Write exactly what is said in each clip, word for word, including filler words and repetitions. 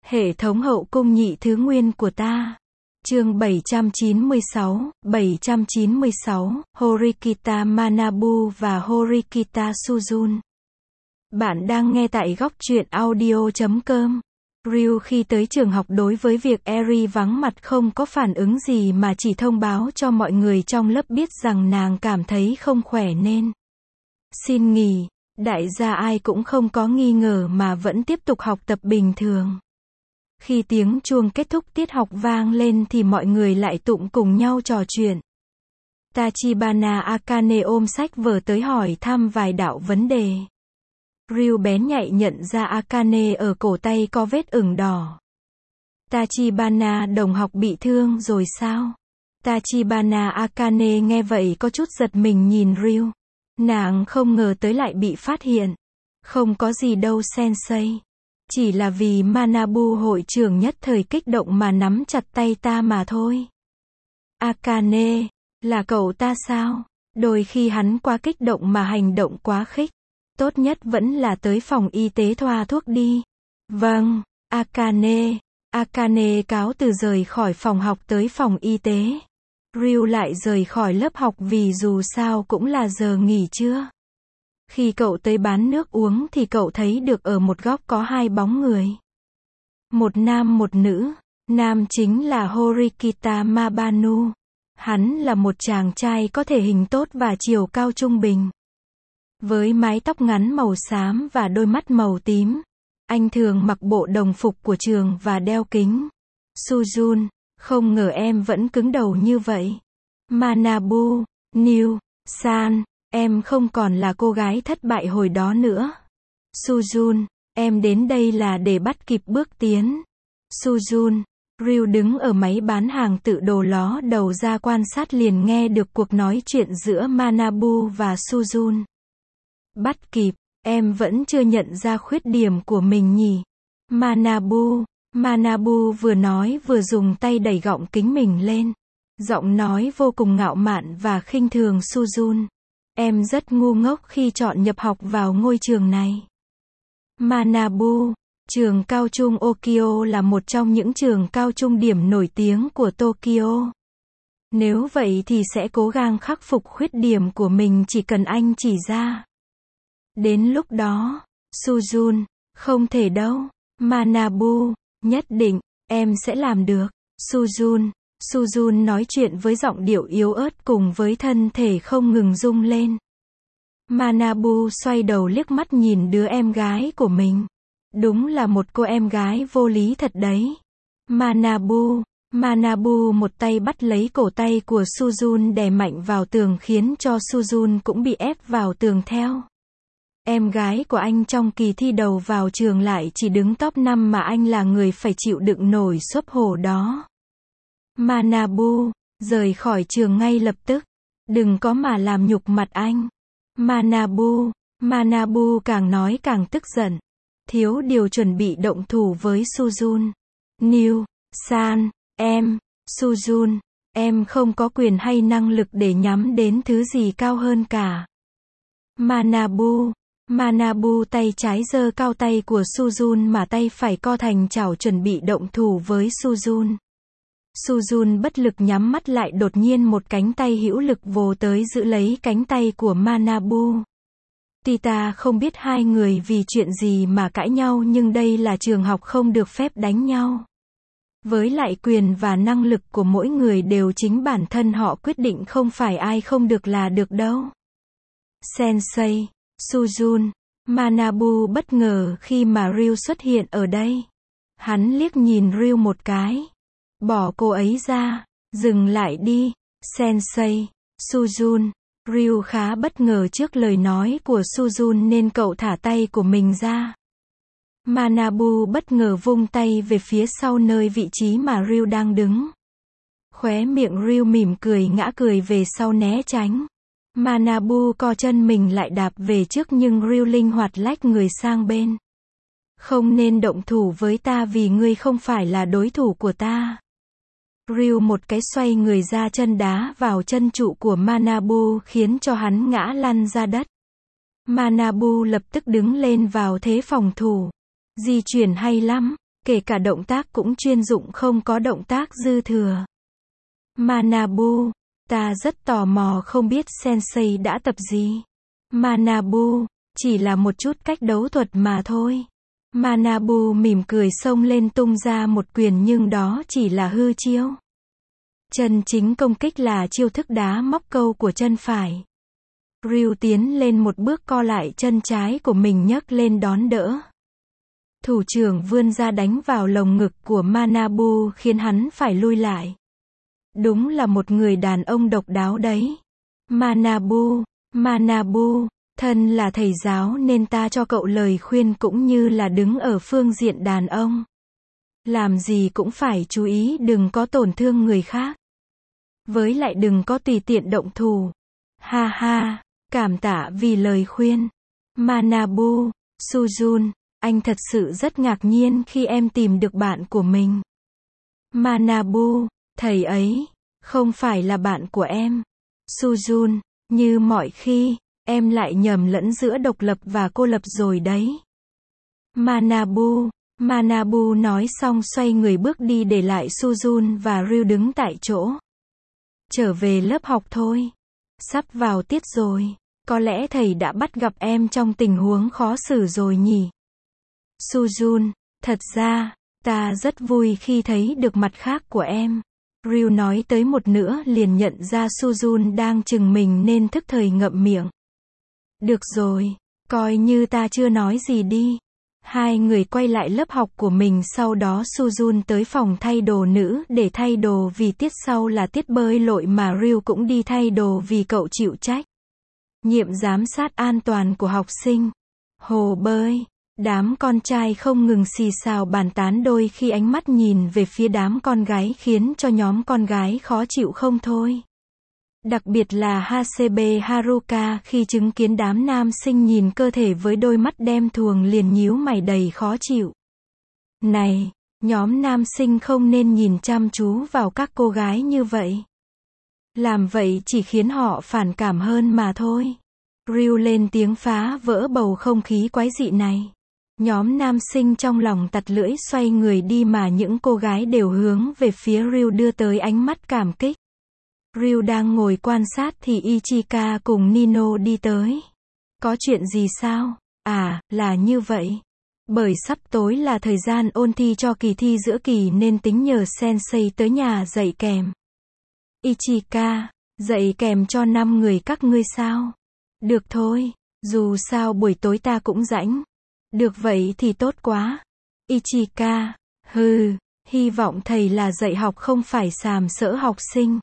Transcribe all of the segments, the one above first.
Hệ thống hậu cung nhị thứ nguyên của ta. Chương bảy trăm chín mươi sáu, bảy trăm chín mươi sáu, Horikita Manabu và Horikita Sujun. Bạn đang nghe tại góc truyện audio chấm com. Ryu khi tới trường học đối với việc Eri vắng mặt không có phản ứng gì mà chỉ thông báo cho mọi người trong lớp biết rằng nàng cảm thấy không khỏe nên xin nghỉ. Đại gia ai cũng không có nghi ngờ mà vẫn tiếp tục học tập bình thường. Khi tiếng chuông kết thúc tiết học vang lên thì mọi người lại tụng cùng nhau trò chuyện. Tachibana Akane ôm sách vở tới hỏi thăm vài đạo vấn đề. Ryu bén nhạy nhận ra Akane ở cổ tay có vết ửng đỏ. Tachibana đồng học bị thương rồi sao? Tachibana Akane nghe vậy có chút giật mình nhìn Ryu. Nàng không ngờ tới lại bị phát hiện. Không có gì đâu sensei. Chỉ là vì Manabu hội trưởng nhất thời kích động mà nắm chặt tay ta mà thôi. Akane, là cậu ta sao? Đôi khi hắn quá kích động mà hành động quá khích. Tốt nhất vẫn là tới phòng y tế thoa thuốc đi. Vâng, Akane. Akane cáo từ rời khỏi phòng học tới phòng y tế. Ryu lại rời khỏi lớp học vì dù sao cũng là giờ nghỉ trưa. Khi cậu tới bán nước uống thì cậu thấy được ở một góc có hai bóng người. Một nam một nữ. Nam chính là Horikita Mabanu. Hắn là một chàng trai có thể hình tốt và chiều cao trung bình. Với mái tóc ngắn màu xám và đôi mắt màu tím. Anh thường mặc bộ đồng phục của trường và đeo kính. Sujun, không ngờ em vẫn cứng đầu như vậy. Manabu, New, San, em không còn là cô gái thất bại hồi đó nữa. Sujun, em đến đây là để bắt kịp bước tiến. Sujun, Ryu đứng ở máy bán hàng tự đồ ló đầu ra quan sát liền nghe được cuộc nói chuyện giữa Manabu và Sujun. Bắt kịp, em vẫn chưa nhận ra khuyết điểm của mình nhỉ? Manabu, Manabu vừa nói vừa dùng tay đẩy gọng kính mình lên. Giọng nói vô cùng ngạo mạn và khinh thường Sujun. Em rất ngu ngốc khi chọn nhập học vào ngôi trường này. Manabu, trường cao trung Okio là một trong những trường cao trung điểm nổi tiếng của Tokyo. Nếu vậy thì sẽ cố gắng khắc phục khuyết điểm của mình chỉ cần anh chỉ ra. Đến lúc đó, Sujun, không thể đâu. Manabu, nhất định, em sẽ làm được. Sujun, Sujun nói chuyện với giọng điệu yếu ớt cùng với thân thể không ngừng rung lên. Manabu xoay đầu liếc mắt nhìn đứa em gái của mình. Đúng là một cô em gái vô lý thật đấy. Manabu, Manabu một tay bắt lấy cổ tay của Sujun đè mạnh vào tường khiến cho Sujun cũng bị ép vào tường theo. Em gái của anh trong kỳ thi đầu vào trường lại chỉ đứng top năm mà anh là người phải chịu đựng nổi xốp hổ đó. Manabu, rời khỏi trường ngay lập tức. Đừng có mà làm nhục mặt anh. Manabu, Manabu càng nói càng tức giận. Thiếu điều chuẩn bị động thủ với Sujun. New, San, em, Sujun, em không có quyền hay năng lực để nhắm đến thứ gì cao hơn cả. Manabu, Manabu tay trái giơ cao tay của Sujun mà tay phải co thành chảo chuẩn bị động thủ với Sujun. Sujun bất lực nhắm mắt lại đột nhiên một cánh tay hữu lực vồ tới giữ lấy cánh tay của Manabu. Tita không biết hai người vì chuyện gì mà cãi nhau nhưng đây là trường học không được phép đánh nhau. Với lại quyền và năng lực của mỗi người đều chính bản thân họ quyết định không phải ai không được là được đâu. Sensei, Sujun, Manabu bất ngờ khi mà Ryu xuất hiện ở đây. Hắn liếc nhìn Ryu một cái. Bỏ cô ấy ra, dừng lại đi, Sensei, Sujun. Ryu khá bất ngờ trước lời nói của Sujun nên cậu thả tay của mình ra. Manabu bất ngờ vung tay về phía sau nơi vị trí mà Ryu đang đứng. Khóe miệng Ryu mỉm cười ngã cười về sau né tránh. Manabu co chân mình lại đạp về trước nhưng Ryu linh hoạt lách người sang bên. Không nên động thủ với ta vì ngươi không phải là đối thủ của ta. Ryu một cái xoay người ra chân đá vào chân trụ của Manabu khiến cho hắn ngã lăn ra đất. Manabu lập tức đứng lên vào thế phòng thủ. Di chuyển hay lắm, kể cả động tác cũng chuyên dụng không có động tác dư thừa. Manabu, ta rất tò mò không biết sensei đã tập gì. Manabu, chỉ là một chút cách đấu thuật mà thôi. Manabu mỉm cười xông lên tung ra một quyền nhưng đó chỉ là hư chiêu. Chân chính công kích là chiêu thức đá móc câu của chân phải. Ryu tiến lên một bước co lại chân trái của mình nhấc lên đón đỡ. Thủ trưởng vươn ra đánh vào lồng ngực của Manabu khiến hắn phải lui lại. Đúng là một người đàn ông độc đáo đấy. Manabu, Manabu, thân là thầy giáo nên ta cho cậu lời khuyên cũng như là đứng ở phương diện đàn ông. Làm gì cũng phải chú ý đừng có tổn thương người khác. Với lại đừng có tùy tiện động thủ. Ha ha, cảm tạ vì lời khuyên. Manabu, Sujun, anh thật sự rất ngạc nhiên khi em tìm được bạn của mình. Manabu, thầy ấy, không phải là bạn của em. Sujun, như mọi khi, em lại nhầm lẫn giữa độc lập và cô lập rồi đấy. Manabu, Manabu nói xong xoay người bước đi để lại Sujun và Ryu đứng tại chỗ. Trở về lớp học thôi. Sắp vào tiết rồi. Có lẽ thầy đã bắt gặp em trong tình huống khó xử rồi nhỉ? Sujun, thật ra, ta rất vui khi thấy được mặt khác của em. Ryu nói tới một nửa liền nhận ra Sujun đang chừng mình nên thức thời ngậm miệng. Được rồi, coi như ta chưa nói gì đi. Hai người quay lại lớp học của mình sau đó Sujun tới phòng thay đồ nữ để thay đồ vì tiết sau là tiết bơi lội mà Ryu cũng đi thay đồ vì cậu chịu trách nhiệm giám sát an toàn của học sinh. Hồ bơi, đám con trai không ngừng xì xào bàn tán đôi khi ánh mắt nhìn về phía đám con gái khiến cho nhóm con gái khó chịu không thôi. Đặc biệt là Hasebe Haruka khi chứng kiến đám nam sinh nhìn cơ thể với đôi mắt đen thuồng liền nhíu mày đầy khó chịu. Này, nhóm nam sinh không nên nhìn chăm chú vào các cô gái như vậy. Làm vậy chỉ khiến họ phản cảm hơn mà thôi. Ryu lên tiếng phá vỡ bầu không khí quái dị này. Nhóm nam sinh trong lòng tặc lưỡi xoay người đi mà những cô gái đều hướng về phía Ryu đưa tới ánh mắt cảm kích. Ryu đang ngồi quan sát thì Ichika cùng Nino đi tới. Có chuyện gì sao? À, là như vậy. Bởi sắp tối là thời gian ôn thi cho kỳ thi giữa kỳ nên tính nhờ sensei tới nhà dạy kèm. Ichika, dạy kèm cho năm người các ngươi sao? Được thôi, dù sao buổi tối ta cũng rảnh. Được vậy thì tốt quá. Ichika, hừ, hy vọng thầy là dạy học không phải sàm sỡ học sinh.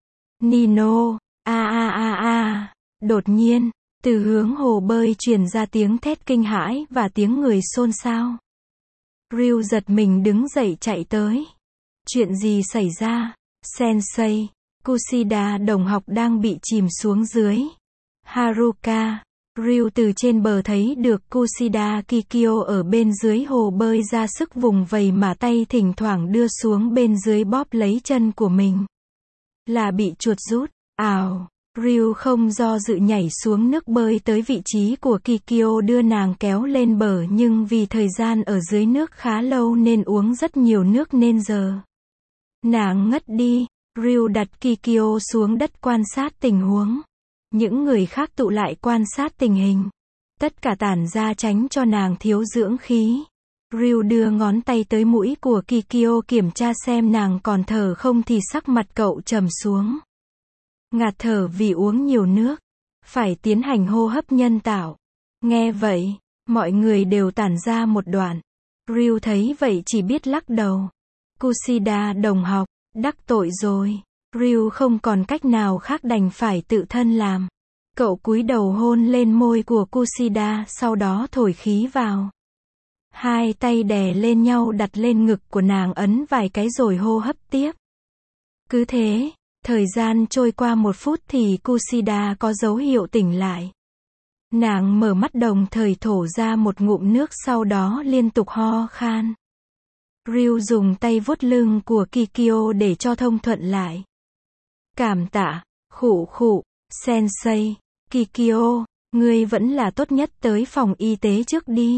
Nino, a a a a, đột nhiên, từ hướng hồ bơi truyền ra tiếng thét kinh hãi và tiếng người xôn xao. Ryu giật mình đứng dậy chạy tới. Chuyện gì xảy ra? Sensei, Kushida đồng học đang bị chìm xuống dưới. Haruka, Ryu từ trên bờ thấy được Kushida Kikyo ở bên dưới hồ bơi ra sức vùng vầy mà tay thỉnh thoảng đưa xuống bên dưới bóp lấy chân của mình. Là bị chuột rút. Ào, Ryu không do dự nhảy xuống nước bơi tới vị trí của Kikyo đưa nàng kéo lên bờ nhưng vì thời gian ở dưới nước khá lâu nên uống rất nhiều nước nên giờ nàng ngất đi. Ryu đặt Kikyo xuống đất quan sát tình huống. Những người khác tụ lại quan sát tình hình. Tất cả tản ra tránh cho nàng thiếu dưỡng khí. Ryu đưa ngón tay tới mũi của Kikyo kiểm tra xem nàng còn thở không thì sắc mặt cậu trầm xuống. Ngạt thở vì uống nhiều nước. Phải tiến hành hô hấp nhân tạo. Nghe vậy, mọi người đều tản ra một đoạn. Ryu thấy vậy chỉ biết lắc đầu. Kushida đồng học, đắc tội rồi. Ryu không còn cách nào khác đành phải tự thân làm. Cậu cúi đầu hôn lên môi của Kushida sau đó thổi khí vào. Hai tay đè lên nhau đặt lên ngực của nàng ấn vài cái rồi hô hấp tiếp. Cứ thế, thời gian trôi qua một phút thì Kushida có dấu hiệu tỉnh lại. Nàng mở mắt đồng thời thổ ra một ngụm nước sau đó liên tục ho khan. Ryu dùng tay vuốt lưng của Kikyo để cho thông thuận lại. Cảm tạ, khụ khụ, sensei, Kikyo, ngươi vẫn là tốt nhất tới phòng y tế trước đi.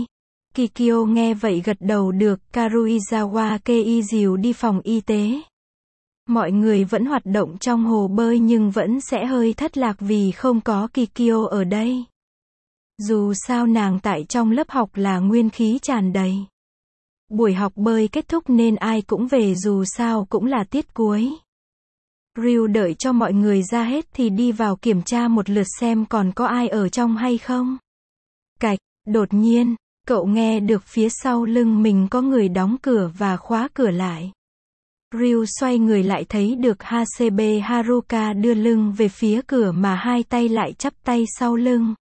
Kikyo nghe vậy gật đầu được, Karuizawa Kei dìu đi phòng y tế. Mọi người vẫn hoạt động trong hồ bơi nhưng vẫn sẽ hơi thất lạc vì không có Kikyo ở đây. Dù sao nàng tại trong lớp học là nguyên khí tràn đầy. Buổi học bơi kết thúc nên ai cũng về dù sao cũng là tiết cuối. Ryu đợi cho mọi người ra hết thì đi vào kiểm tra một lượt xem còn có ai ở trong hay không. Cạch, đột nhiên, cậu nghe được phía sau lưng mình có người đóng cửa và khóa cửa lại. Ryu xoay người lại thấy được Hasebe Haruka đưa lưng về phía cửa mà hai tay lại chắp tay sau lưng.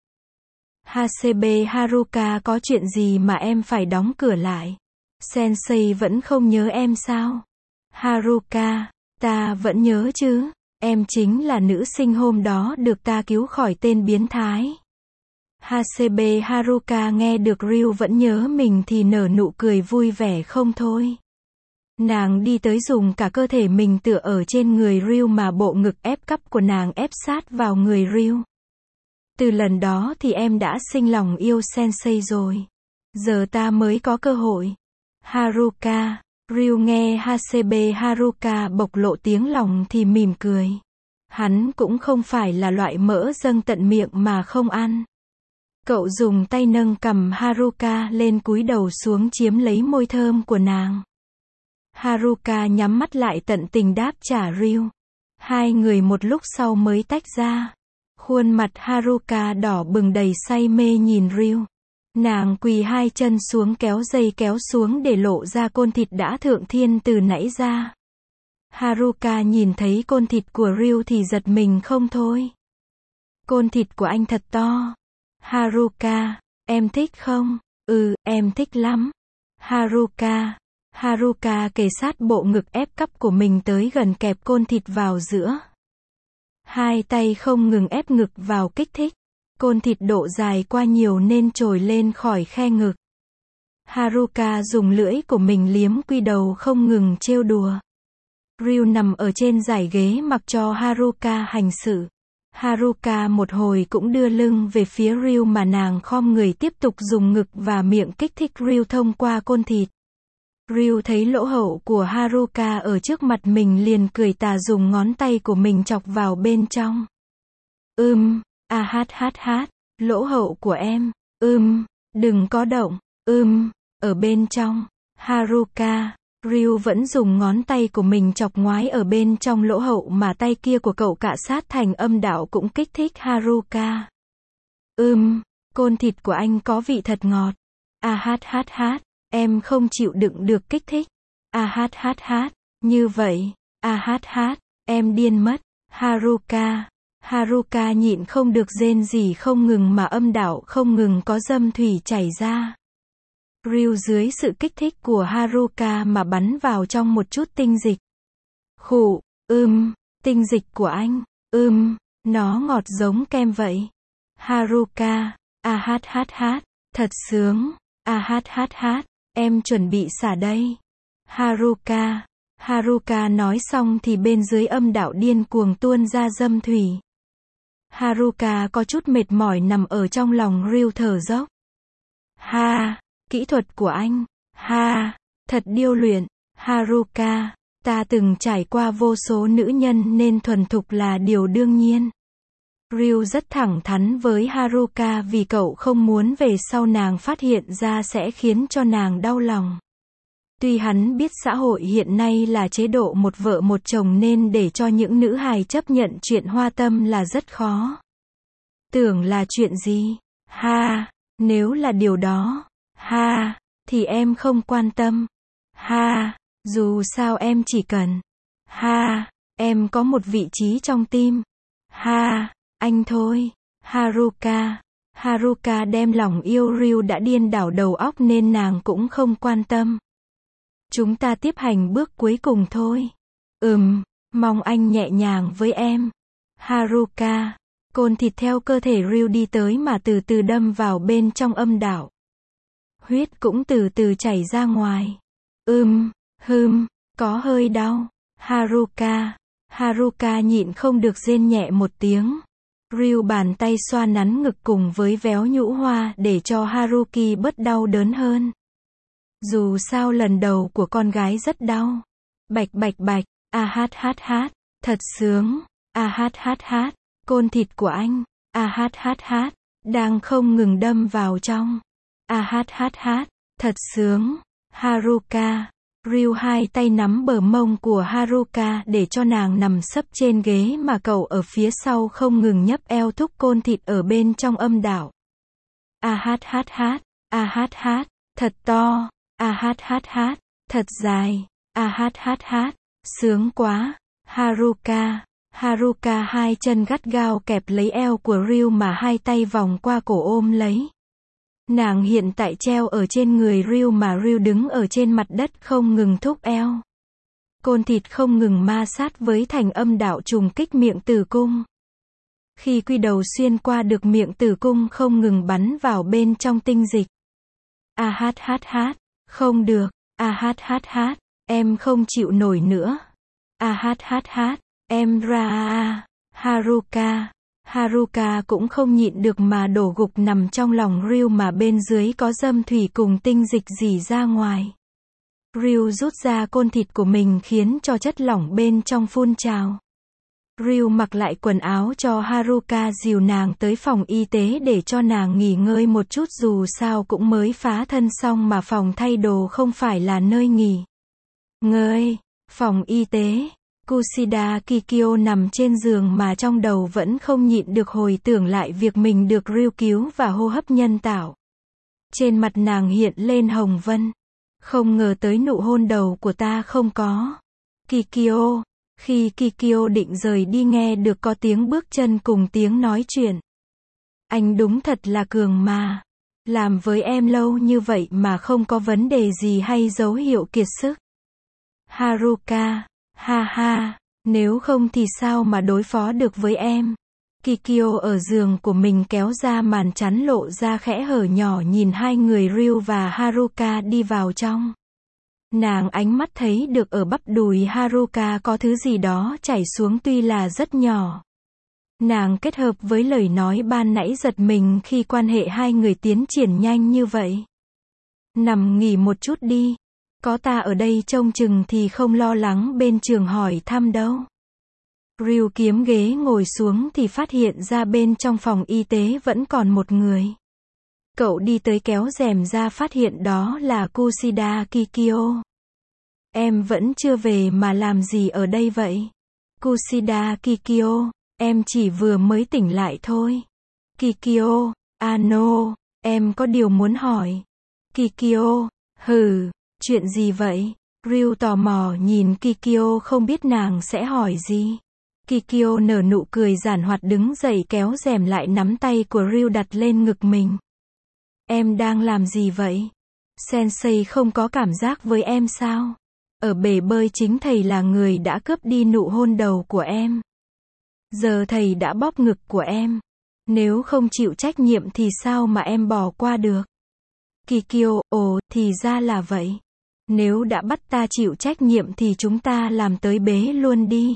Hasebe Haruka, có chuyện gì mà em phải đóng cửa lại? Sensei vẫn không nhớ em sao? Haruka, ta vẫn nhớ chứ, em chính là nữ sinh hôm đó được ta cứu khỏi tên biến thái. Hasebe Haruka nghe được Ryu vẫn nhớ mình thì nở nụ cười vui vẻ không thôi. Nàng đi tới dùng cả cơ thể mình tựa ở trên người Ryu mà bộ ngực ép cắp của nàng ép sát vào người Ryu. Từ lần đó thì em đã sinh lòng yêu Sensei rồi. Giờ ta mới có cơ hội. Haruka, Ryu nghe Hasebe Haruka bộc lộ tiếng lòng thì mỉm cười. Hắn cũng không phải là loại mỡ dâng tận miệng mà không ăn. Cậu dùng tay nâng cằm Haruka lên cúi đầu xuống chiếm lấy môi thơm của nàng. Haruka nhắm mắt lại tận tình đáp trả Ryu. Hai người một lúc sau mới tách ra. Khuôn mặt Haruka đỏ bừng đầy say mê nhìn Ryu. Nàng quỳ hai chân xuống kéo dây kéo xuống để lộ ra côn thịt đã thượng thiên từ nãy ra. Haruka nhìn thấy côn thịt của Ryu thì giật mình không thôi. Côn thịt của anh thật to. Haruka, em thích không? Ừ, em thích lắm. Haruka. Haruka kề sát bộ ngực ép cắp của mình tới gần kẹp côn thịt vào giữa. Hai tay không ngừng ép ngực vào kích thích. Côn thịt độ dài qua nhiều nên trồi lên khỏi khe ngực. Haruka dùng lưỡi của mình liếm quy đầu không ngừng trêu đùa. Ryu nằm ở trên dải ghế mặc cho Haruka hành sự. Haruka một hồi cũng đưa lưng về phía Ryu mà nàng khom người tiếp tục dùng ngực và miệng kích thích Ryu thông qua côn thịt. Ryu thấy lỗ hậu của Haruka ở trước mặt mình liền cười tà dùng ngón tay của mình chọc vào bên trong. Ưm, a hát hát hát, lỗ hậu của em, ưm, đừng có động, ưm, ở bên trong, Haruka, Ryu vẫn dùng ngón tay của mình chọc ngoái ở bên trong lỗ hậu mà tay kia của cậu cạ sát thành âm đạo cũng kích thích Haruka. Ưm, côn thịt của anh có vị thật ngọt, a hát hát hát. Em không chịu đựng được kích thích. A hát hát hát. Như vậy. A hát hát. Em điên mất. Haruka. Haruka nhịn không được rên rỉ không ngừng mà âm đạo không ngừng có dâm thủy chảy ra. Ryu dưới sự kích thích của Haruka mà bắn vào trong một chút tinh dịch. Khụ. Ưm. Tinh dịch của anh. Ưm. Nó ngọt giống kem vậy. Haruka. A hát hát hát. Thật sướng. A hát hát hát. Em chuẩn bị xả đây. Haruka. Haruka nói xong thì bên dưới âm đạo điên cuồng tuôn ra dâm thủy. Haruka có chút mệt mỏi nằm ở trong lòng Ryu thở dốc. Ha, kỹ thuật của anh. Ha, thật điêu luyện. Haruka, ta từng trải qua vô số nữ nhân nên thuần thục là điều đương nhiên. Ryu rất thẳng thắn với Haruka vì cậu không muốn về sau nàng phát hiện ra sẽ khiến cho nàng đau lòng. Tuy hắn biết xã hội hiện nay là chế độ một vợ một chồng nên để cho những nữ hài chấp nhận chuyện hoa tâm là rất khó. Tưởng là chuyện gì? Ha, nếu là điều đó, ha, thì em không quan tâm. Ha, dù sao em chỉ cần. Ha, em có một vị trí trong tim. Ha. Anh thôi. Haruka. Haruka đem lòng yêu Ryu đã điên đảo đầu óc nên nàng cũng không quan tâm. Chúng ta tiếp hành bước cuối cùng thôi. Ừm, mong anh nhẹ nhàng với em. Haruka. Côn thịt theo cơ thể Ryu đi tới mà từ từ đâm vào bên trong âm đạo. Huyết cũng từ từ chảy ra ngoài. Ừm, hừm, có hơi đau. Haruka. Haruka nhịn không được rên nhẹ một tiếng. Ryu bàn tay xoa nắn ngực cùng với véo nhũ hoa để cho Haruki bớt đau đớn hơn. Dù sao lần đầu của con gái rất đau. Bạch bạch bạch, a hát hát hát, thật sướng, a hát hát hát, côn thịt của anh, a hát hát hát, đang không ngừng đâm vào trong. A hát hát hát, thật sướng, Haruka. Ryu hai tay nắm bờ mông của Haruka để cho nàng nằm sấp trên ghế mà cậu ở phía sau không ngừng nhấp eo thúc côn thịt ở bên trong âm đạo. A hát hát hát, a hát hát, thật to, a hát hát hát, thật dài, a hát hát hát, sướng quá, Haruka. Haruka hai chân gắt gao kẹp lấy eo của Ryu mà hai tay vòng qua cổ ôm lấy. Nàng hiện tại treo ở trên người Ryu mà Ryu đứng ở trên mặt đất không ngừng thúc eo. Côn thịt không ngừng ma sát với thành âm đạo trùng kích miệng tử cung. Khi quy đầu xuyên qua được miệng tử cung không ngừng bắn vào bên trong tinh dịch. A hát hát hát, không được, a hát hát hát, em không chịu nổi nữa. A hát hát hát, em ra a a, Haruka. Haruka cũng không nhịn được mà đổ gục nằm trong lòng Ryu mà bên dưới có dâm thủy cùng tinh dịch rỉ ra ngoài. Ryu rút ra côn thịt của mình khiến cho chất lỏng bên trong phun trào. Ryu mặc lại quần áo cho Haruka dìu nàng tới phòng y tế để cho nàng nghỉ ngơi một chút dù sao cũng mới phá thân xong mà phòng thay đồ không phải là nơi nghỉ ngơi. Phòng y tế. Kushida Kikyo nằm trên giường mà trong đầu vẫn không nhịn được hồi tưởng lại việc mình được Ryu cứu và hô hấp nhân tạo. Trên mặt nàng hiện lên hồng vân. Không ngờ tới nụ hôn đầu của ta không có. Kikyo. Khi Kikyo định rời đi nghe được có tiếng bước chân cùng tiếng nói chuyện. Anh đúng thật là cường mà. Làm với em lâu như vậy mà không có vấn đề gì hay dấu hiệu kiệt sức. Haruka. Ha ha, nếu không thì sao mà đối phó được với em. Kikyo ở giường của mình kéo ra màn chắn lộ ra khẽ hở nhỏ nhìn hai người Ryu và Haruka đi vào trong. Nàng ánh mắt thấy được ở bắp đùi Haruka có thứ gì đó chảy xuống tuy là rất nhỏ. Nàng kết hợp với lời nói ban nãy giật mình khi quan hệ hai người tiến triển nhanh như vậy. Nằm nghỉ một chút đi. Có ta ở đây trông chừng thì không lo lắng bên trường hỏi thăm đâu. Ryu kiếm ghế ngồi xuống thì phát hiện ra bên trong phòng y tế vẫn còn một người. Cậu đi tới kéo rèm ra phát hiện đó là Kushida Kikyo. Em vẫn chưa về mà làm gì ở đây vậy? Kushida Kikyo, em chỉ vừa mới tỉnh lại thôi. Kikyo, ano, em có điều muốn hỏi. Kikyo, hừ. Chuyện gì vậy? Ryu tò mò nhìn Kikyo không biết nàng sẽ hỏi gì. Kikyo nở nụ cười giản hoạt đứng dậy kéo rèm lại nắm tay của Ryu đặt lên ngực mình. Em đang làm gì vậy? Sensei không có cảm giác với em sao? Ở bể bơi chính thầy là người đã cướp đi nụ hôn đầu của em. Giờ thầy đã bóp ngực của em. Nếu không chịu trách nhiệm thì sao mà em bỏ qua được? Kikyo, ồ, thì ra là vậy. Nếu đã bắt ta chịu trách nhiệm thì chúng ta làm tới bế luôn đi.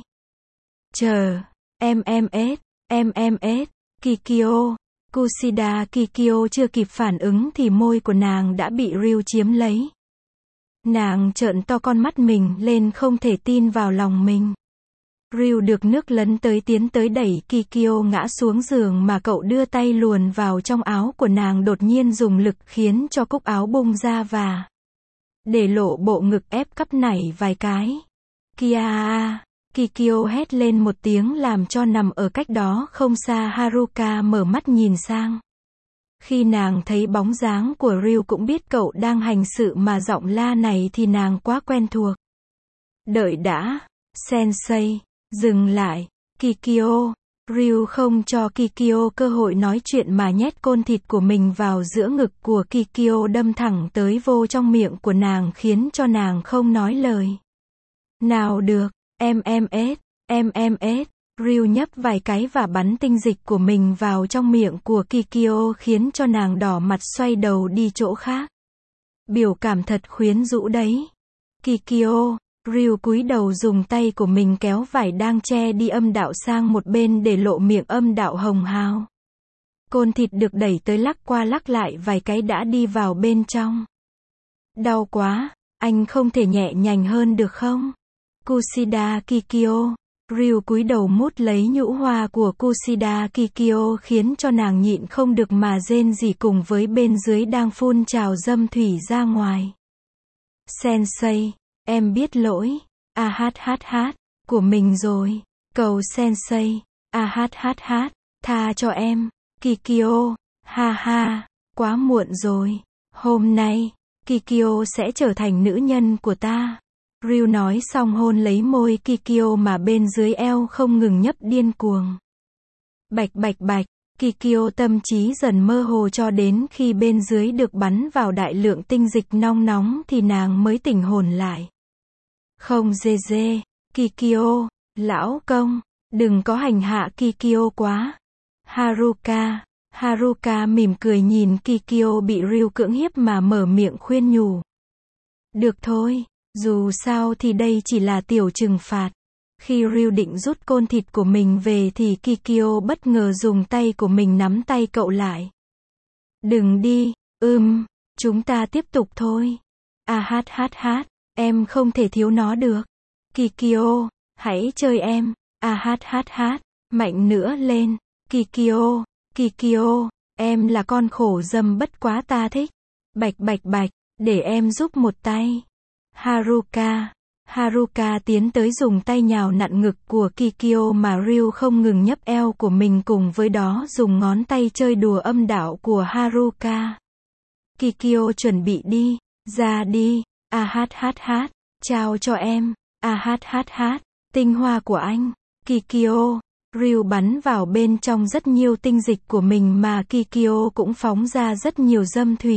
Chờ, em em ết, em em ết, Kikyo. Kushida Kikyo chưa kịp phản ứng thì môi của nàng đã bị Ryu chiếm lấy. Nàng trợn to con mắt mình lên không thể tin vào lòng mình. Ryu được nước lấn tới tiến tới đẩy Kikyo ngã xuống giường mà cậu đưa tay luồn vào trong áo của nàng đột nhiên dùng lực khiến cho cúc áo bung ra và để lộ bộ ngực ép cắp nảy vài cái. Kia! Kikyo hét lên một tiếng làm cho nằm ở cách đó không xa Haruka mở mắt nhìn sang. Khi nàng thấy bóng dáng của Ryu cũng biết cậu đang hành sự mà giọng la này thì nàng quá quen thuộc. Đợi đã, Sensei, dừng lại, Kikyo. Ryu không cho Kikyo cơ hội nói chuyện mà nhét côn thịt của mình vào giữa ngực của Kikyo đâm thẳng tới vô trong miệng của nàng khiến cho nàng không nói lời. Nào được, em em ết, em em ết. Ryu nhấp vài cái và bắn tinh dịch của mình vào trong miệng của Kikyo khiến cho nàng đỏ mặt xoay đầu đi chỗ khác. Biểu cảm thật khuyến rũ đấy. Kikyo, Ryu cúi đầu dùng tay của mình kéo vải đang che đi âm đạo sang một bên để lộ miệng âm đạo hồng hào. Côn thịt được đẩy tới lắc qua lắc lại vài cái đã đi vào bên trong. Đau quá, anh không thể nhẹ nhàng hơn được không? Kushida Kikyo. Ryu cúi đầu mút lấy nhũ hoa của Kushida Kikyo khiến cho nàng nhịn không được mà rên rỉ cùng với bên dưới đang phun trào dâm thủy ra ngoài. Sensei, em biết lỗi. A hát hát hát, của mình rồi. Cầu Sensei. A hát hát hát, tha cho em. Kikyo, ha ha, quá muộn rồi. Hôm nay, Kikyo sẽ trở thành nữ nhân của ta. Ryu nói xong hôn lấy môi Kikyo mà bên dưới eo không ngừng nhấp điên cuồng. Bạch bạch bạch, Kikyo tâm trí dần mơ hồ cho đến khi bên dưới được bắn vào đại lượng tinh dịch nong nóng thì nàng mới tỉnh hồn lại. Không dê dê, Kikyo, lão công, đừng có hành hạ Kikyo quá. Haruka, Haruka mỉm cười nhìn Kikyo bị Ryu cưỡng hiếp mà mở miệng khuyên nhủ. Được thôi, dù sao thì đây chỉ là tiểu trừng phạt. Khi Ryu định rút côn thịt của mình về thì Kikyo bất ngờ dùng tay của mình nắm tay cậu lại. Đừng đi, ưm, chúng ta tiếp tục thôi. A hát hát hát, em không thể thiếu nó được. Kikyo, hãy chơi em. A hát hát hát, mạnh nữa lên. Kikyo, Kikyo, em là con khổ dâm bất quá ta thích. Bạch bạch bạch, để em giúp một tay. Haruka, Haruka tiến tới dùng tay nhào nặn ngực của Kikyo mà Ryu không ngừng nhấp eo của mình cùng với đó dùng ngón tay chơi đùa âm đạo của Haruka. Kikyo chuẩn bị đi, ra đi, a hát hát hát, trao cho em, a hát hát hát, tinh hoa của anh, Kikyo. Ryu bắn vào bên trong rất nhiều tinh dịch của mình mà Kikyo cũng phóng ra rất nhiều dâm thủy.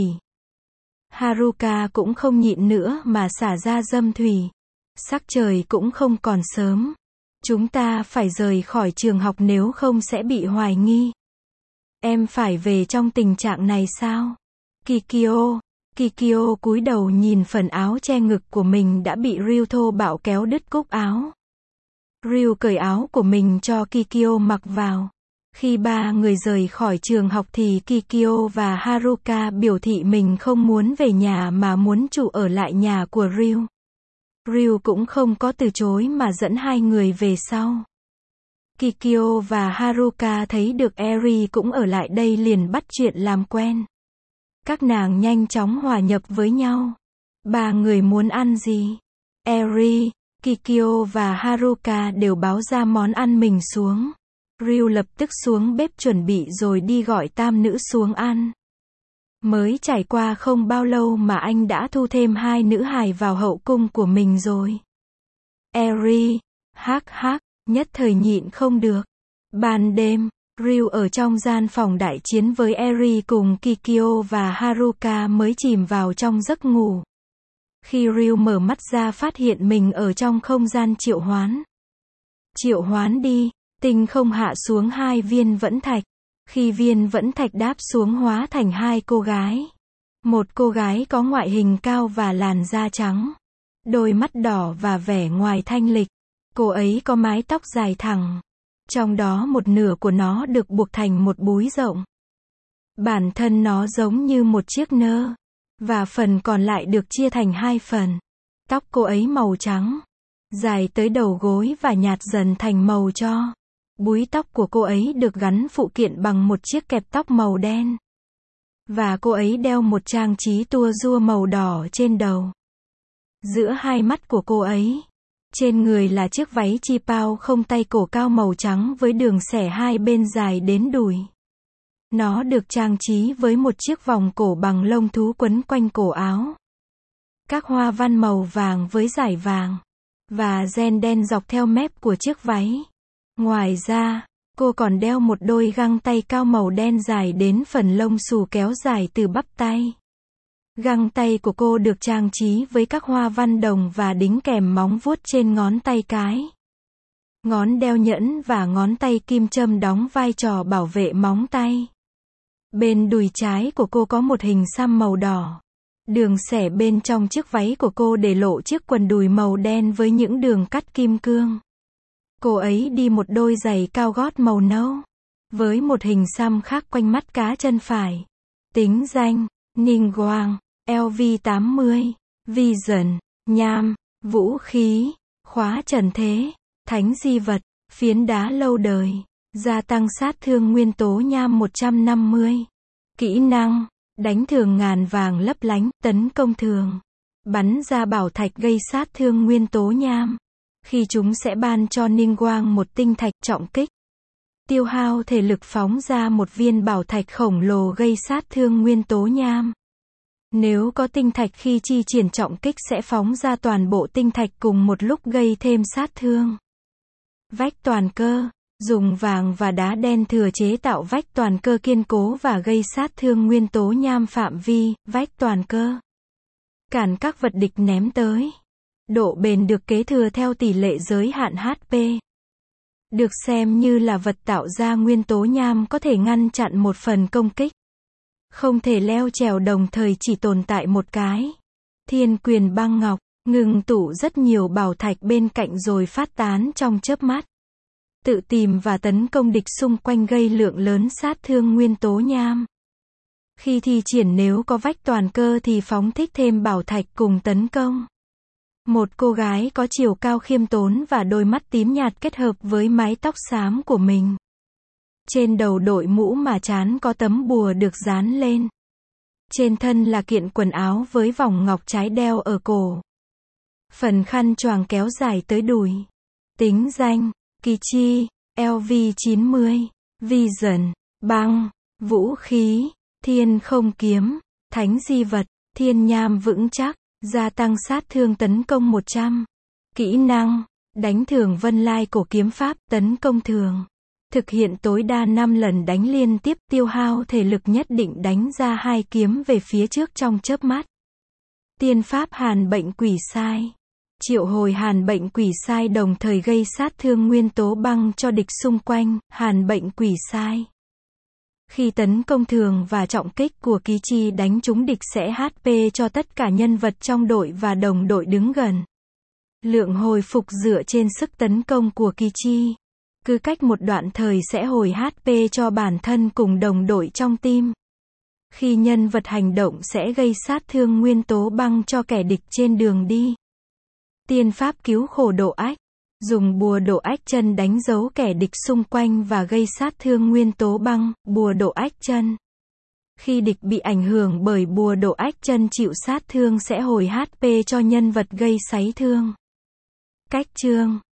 Haruka cũng không nhịn nữa mà xả ra dâm thủy. Sắc trời cũng không còn sớm. Chúng ta phải rời khỏi trường học nếu không sẽ bị hoài nghi. Em phải về trong tình trạng này sao? Kikyo, Kikyo cúi đầu nhìn phần áo che ngực của mình đã bị Ryu thô bạo kéo đứt cúc áo. Ryu cởi áo của mình cho Kikyo mặc vào. Khi ba người rời khỏi trường học thì Kikyo và Haruka biểu thị mình không muốn về nhà mà muốn trụ ở lại nhà của Ryu. Ryu cũng không có từ chối mà dẫn hai người về sau. Kikyo và Haruka thấy được Eri cũng ở lại đây liền bắt chuyện làm quen. Các nàng nhanh chóng hòa nhập với nhau. Ba người muốn ăn gì? Eri, Kikyo và Haruka đều báo ra món ăn mình xuống. Ryu lập tức xuống bếp chuẩn bị rồi đi gọi tam nữ xuống ăn. Mới trải qua không bao lâu mà anh đã thu thêm hai nữ hài vào hậu cung của mình rồi. Eri, hắc hắc, nhất thời nhịn không được. Ban đêm, Ryu ở trong gian phòng đại chiến với Eri cùng Kikyo và Haruka mới chìm vào trong giấc ngủ. Khi Ryu mở mắt ra phát hiện mình ở trong không gian triệu hoán. Triệu hoán đi, tinh không hạ xuống hai viên vẫn thạch. Khi viên vẫn thạch đáp xuống hóa thành hai cô gái. Một cô gái có ngoại hình cao và làn da trắng. Đôi mắt đỏ và vẻ ngoài thanh lịch. Cô ấy có mái tóc dài thẳng. Trong đó một nửa của nó được buộc thành một búi rộng. Bản thân nó giống như một chiếc nơ. Và phần còn lại được chia thành hai phần. Tóc cô ấy màu trắng. Dài tới đầu gối và nhạt dần thành màu tro. Búi tóc của cô ấy được gắn phụ kiện bằng một chiếc kẹp tóc màu đen. Và cô ấy đeo một trang trí tua rua màu đỏ trên đầu. Giữa hai mắt của cô ấy, trên người là chiếc váy chi pao không tay cổ cao màu trắng với đường xẻ hai bên dài đến đùi. Nó được trang trí với một chiếc vòng cổ bằng lông thú quấn quanh cổ áo. Các hoa văn màu vàng với dải vàng và ren đen dọc theo mép của chiếc váy. Ngoài ra, cô còn đeo một đôi găng tay cao màu đen dài đến phần lông xù kéo dài từ bắp tay. Găng tay của cô được trang trí với các hoa văn đồng và đính kèm móng vuốt trên ngón tay cái. Ngón đeo nhẫn và ngón tay kim châm đóng vai trò bảo vệ móng tay. Bên đùi trái của cô có một hình xăm màu đỏ. Đường xẻ bên trong chiếc váy của cô để lộ chiếc quần đùi màu đen với những đường cắt kim cương. Cô ấy đi một đôi giày cao gót màu nâu, với một hình xăm khác quanh mắt cá chân phải. Tính danh: Ninh Quang, L V tám mươi, Vision, nham, vũ khí, khóa trần thế, thánh di vật, phiến đá lâu đời, gia tăng sát thương nguyên tố nham một trăm năm mươi. Kỹ năng: đánh thường ngàn vàng lấp lánh, tấn công thường. Bắn ra bảo thạch gây sát thương nguyên tố nham. Khi chúng sẽ ban cho Ninh Quang một tinh thạch trọng kích. Tiêu hao thể lực phóng ra một viên bảo thạch khổng lồ gây sát thương nguyên tố nham. Nếu có tinh thạch khi chi triển trọng kích sẽ phóng ra toàn bộ tinh thạch cùng một lúc gây thêm sát thương. Vách toàn cơ: dùng vàng và đá đen thừa chế tạo vách toàn cơ kiên cố và gây sát thương nguyên tố nham phạm vi, vách toàn cơ. Cản các vật địch ném tới. Độ bền được kế thừa theo tỷ lệ giới hạn H P. Được xem như là vật tạo ra nguyên tố nham có thể ngăn chặn một phần công kích. Không thể leo trèo đồng thời chỉ tồn tại một cái. Thiên quyền băng ngọc, ngừng tụ rất nhiều bảo thạch bên cạnh rồi phát tán trong chớp mắt. Tự tìm và tấn công địch xung quanh gây lượng lớn sát thương nguyên tố nham. Khi thi triển nếu có vách toàn cơ thì phóng thích thêm bảo thạch cùng tấn công. Một cô gái có chiều cao khiêm tốn và đôi mắt tím nhạt kết hợp với mái tóc xám của mình. Trên đầu đội mũ mà trán có tấm bùa được dán lên. Trên thân là kiện quần áo với vòng ngọc trái đeo ở cổ. Phần khăn choàng kéo dài tới đùi. Tính danh: Kichi, L V chín mươi, Vision, băng, vũ khí, thiên không kiếm, thánh di vật, thiên nham vững chắc, gia tăng sát thương tấn công một trăm. Kỹ năng: đánh thường vân lai cổ kiếm pháp, tấn công thường. Thực hiện tối đa năm lần đánh liên tiếp, tiêu hao thể lực nhất định đánh ra hai kiếm về phía trước trong chớp mắt. Tiên pháp hàn bệnh quỷ sai. Triệu hồi hàn bệnh quỷ sai đồng thời gây sát thương nguyên tố băng cho địch xung quanh, hàn bệnh quỷ sai. Khi tấn công thường và trọng kích của Kichi đánh trúng địch sẽ H P cho tất cả nhân vật trong đội và đồng đội đứng gần. Lượng hồi phục dựa trên sức tấn công của Kichi. Cứ cách một đoạn thời sẽ hồi H P cho bản thân cùng đồng đội trong team. Khi nhân vật hành động sẽ gây sát thương nguyên tố băng cho kẻ địch trên đường đi. Tiên pháp cứu khổ độ ách. Dùng bùa độ ách chân đánh dấu kẻ địch xung quanh và gây sát thương nguyên tố băng, bùa độ ách chân. Khi địch bị ảnh hưởng bởi bùa độ ách chân chịu sát thương sẽ hồi H P cho nhân vật gây sáy thương. Cách chương: